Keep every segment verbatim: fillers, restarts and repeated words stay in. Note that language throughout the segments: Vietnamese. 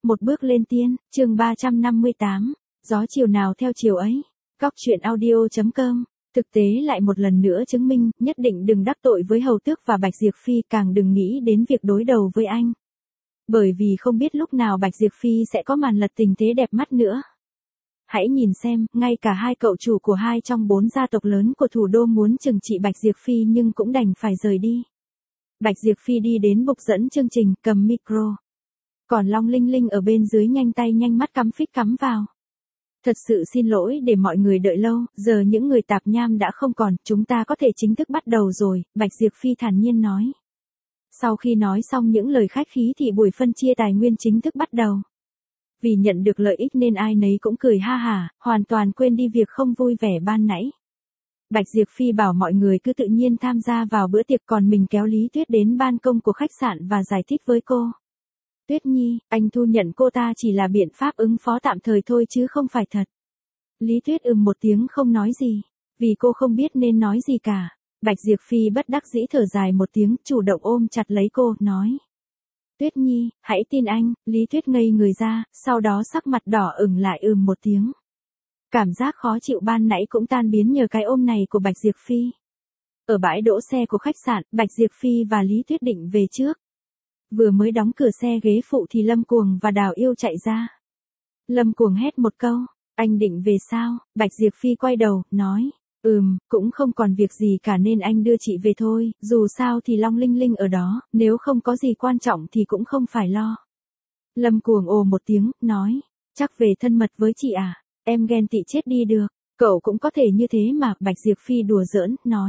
Một bước lên tiên, chương ba trăm năm mươi tám, gió chiều nào theo chiều ấy. Góc truyện audio chấm com. Thực tế lại một lần nữa chứng minh, nhất định đừng đắc tội với Hầu Tước và Bạch Diệp Phi, càng đừng nghĩ đến việc đối đầu với anh. Bởi vì không biết lúc nào Bạch Diệp Phi sẽ có màn lật tình thế đẹp mắt nữa. Hãy nhìn xem, ngay cả hai cậu chủ của hai trong bốn gia tộc lớn của thủ đô muốn trừng trị Bạch Diệp Phi nhưng cũng đành phải rời đi. Bạch Diệp Phi đi đến bục dẫn chương trình, cầm micro. Còn Long Linh Linh ở bên dưới nhanh tay nhanh mắt cắm phích cắm vào. Thật sự xin lỗi để mọi người đợi lâu, giờ những người tạp nham đã không còn, chúng ta có thể chính thức bắt đầu rồi, Bạch Diệp Phi thản nhiên nói. Sau khi nói xong những lời khách khí thì buổi phân chia tài nguyên chính thức bắt đầu. Vì nhận được lợi ích nên ai nấy cũng cười ha hả, hoàn toàn quên đi việc không vui vẻ ban nãy. Bạch Diệp Phi bảo mọi người cứ tự nhiên tham gia vào bữa tiệc, còn mình kéo Lý Tuyết đến ban công của khách sạn và giải thích với cô. Tuyết Nhi, anh thu nhận cô ta chỉ là biện pháp ứng phó tạm thời thôi chứ không phải thật. Lý Tuyết ừm một tiếng không nói gì, vì cô không biết nên nói gì cả. Bạch Diệp Phi bất đắc dĩ thở dài một tiếng, chủ động ôm chặt lấy cô, nói. Tuyết Nhi, hãy tin anh. Lý Tuyết ngây người ra, sau đó sắc mặt đỏ ửng lại ừm một tiếng. Cảm giác khó chịu ban nãy cũng tan biến nhờ cái ôm này của Bạch Diệp Phi. Ở bãi đỗ xe của khách sạn, Bạch Diệp Phi và Lý Tuyết định về trước. Vừa mới đóng cửa xe ghế phụ thì Lâm Cuồng và Đào Yêu chạy ra. Lâm Cuồng hét một câu, anh định về sao? Bạch Diệp Phi quay đầu, nói, ừm, cũng không còn việc gì cả nên anh đưa chị về thôi, dù sao thì Long Linh Linh ở đó, nếu không có gì quan trọng thì cũng không phải lo. Lâm Cuồng ồ một tiếng, nói, chắc về thân mật với chị à, em ghen tị chết đi được, cậu cũng có thể như thế mà. Bạch Diệp Phi đùa giỡn, nói,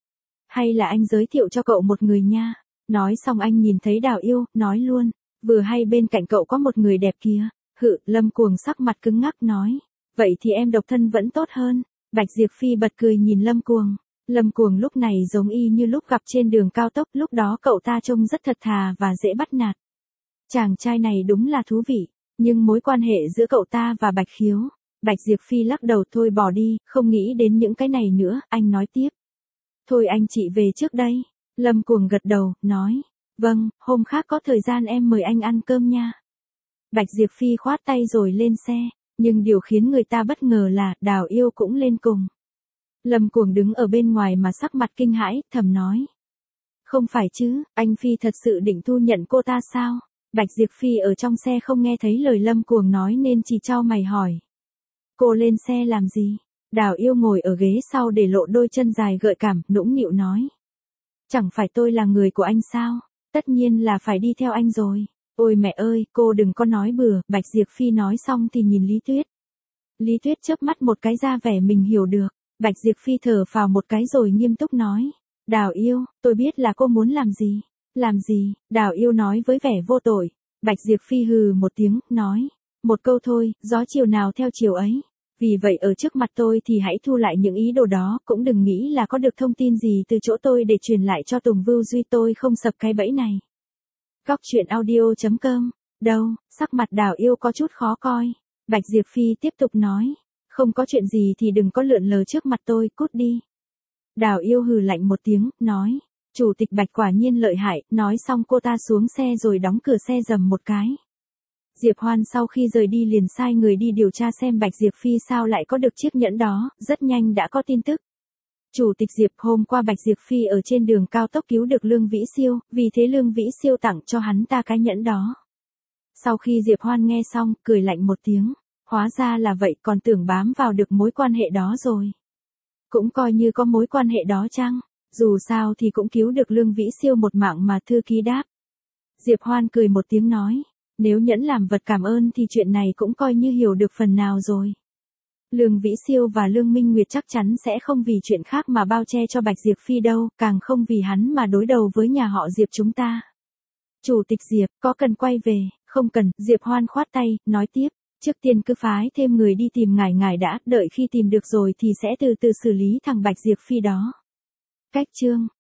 hay là anh giới thiệu cho cậu một người nha. Nói xong anh nhìn thấy Đào Yêu, nói luôn, vừa hay bên cạnh cậu có một người đẹp kia. Hự, Lâm Cuồng sắc mặt cứng ngắc nói, vậy thì em độc thân vẫn tốt hơn. Bạch Diệp Phi bật cười nhìn Lâm Cuồng. Lâm Cuồng lúc này giống y như lúc gặp trên đường cao tốc, lúc đó cậu ta trông rất thật thà và dễ bắt nạt. Chàng trai này đúng là thú vị, nhưng mối quan hệ giữa cậu ta và Bạch Khiếu. Bạch Diệp Phi lắc đầu, thôi bỏ đi, không nghĩ đến những cái này nữa. Anh nói tiếp, thôi anh chị về trước đây. Lâm Cuồng gật đầu, nói, vâng, hôm khác có thời gian em mời anh ăn cơm nha. Bạch Diệp Phi khoát tay rồi lên xe, nhưng điều khiến người ta bất ngờ là Đào Yêu cũng lên cùng. Lâm Cuồng đứng ở bên ngoài mà sắc mặt kinh hãi, thầm nói, không phải chứ, anh Phi thật sự định thu nhận cô ta sao? Bạch Diệp Phi ở trong xe không nghe thấy lời Lâm Cuồng nói nên chỉ chau mày hỏi, cô lên xe làm gì? Đào Yêu ngồi ở ghế sau để lộ đôi chân dài gợi cảm, nũng nịu nói, chẳng phải tôi là người của anh sao? Tất nhiên là phải đi theo anh rồi. Ôi mẹ ơi, cô đừng có nói bừa. Bạch Diệp Phi nói xong thì nhìn Lý Tuyết. Lý Tuyết chớp mắt một cái ra vẻ mình hiểu được. Bạch Diệp Phi thở phào một cái rồi nghiêm túc nói, Đào Yêu, tôi biết là cô muốn làm gì. Làm gì? Đào Yêu nói với vẻ vô tội. Bạch Diệp Phi hừ một tiếng, nói, một câu thôi, gió chiều nào theo chiều ấy. Vì vậy ở trước mặt tôi thì hãy thu lại những ý đồ đó, cũng đừng nghĩ là có được thông tin gì từ chỗ tôi để truyền lại cho Tùng Vưu Duy, tôi không sập cái bẫy này. Góc truyện audio chấm com. Đâu, sắc mặt Đào Yêu có chút khó coi. Bạch Diệp Phi tiếp tục nói, không có chuyện gì thì đừng có lượn lờ trước mặt tôi, cút đi. Đào Yêu hừ lạnh một tiếng, nói, chủ tịch Bạch quả nhiên lợi hại. Nói xong cô ta xuống xe rồi đóng cửa xe rầm một cái. Diệp Hoan sau khi rời đi liền sai người đi điều tra xem Bạch Diệp Phi sao lại có được chiếc nhẫn đó, rất nhanh đã có tin tức. Chủ tịch Diệp, hôm qua Bạch Diệp Phi ở trên đường cao tốc cứu được Lương Vĩ Siêu, vì thế Lương Vĩ Siêu tặng cho hắn ta cái nhẫn đó. Sau khi Diệp Hoan nghe xong, cười lạnh một tiếng, hóa ra là vậy, còn tưởng bám vào được mối quan hệ đó rồi. Cũng coi như có mối quan hệ đó chăng, dù sao thì cũng cứu được Lương Vĩ Siêu một mạng mà. Thư ký đáp. Diệp Hoan cười một tiếng nói, nếu nhẫn làm vật cảm ơn thì chuyện này cũng coi như hiểu được phần nào rồi. Lương Vĩ Siêu và Lương Minh Nguyệt chắc chắn sẽ không vì chuyện khác mà bao che cho Bạch Diệp Phi đâu, càng không vì hắn mà đối đầu với nhà họ Diệp chúng ta. Chủ tịch Diệp, có cần quay về? Không cần. Diệp Hoan khoát tay, nói tiếp, trước tiên cứ phái thêm người đi tìm ngài ngài đã, đợi khi tìm được rồi thì sẽ từ từ xử lý thằng Bạch Diệp Phi đó. Cách chương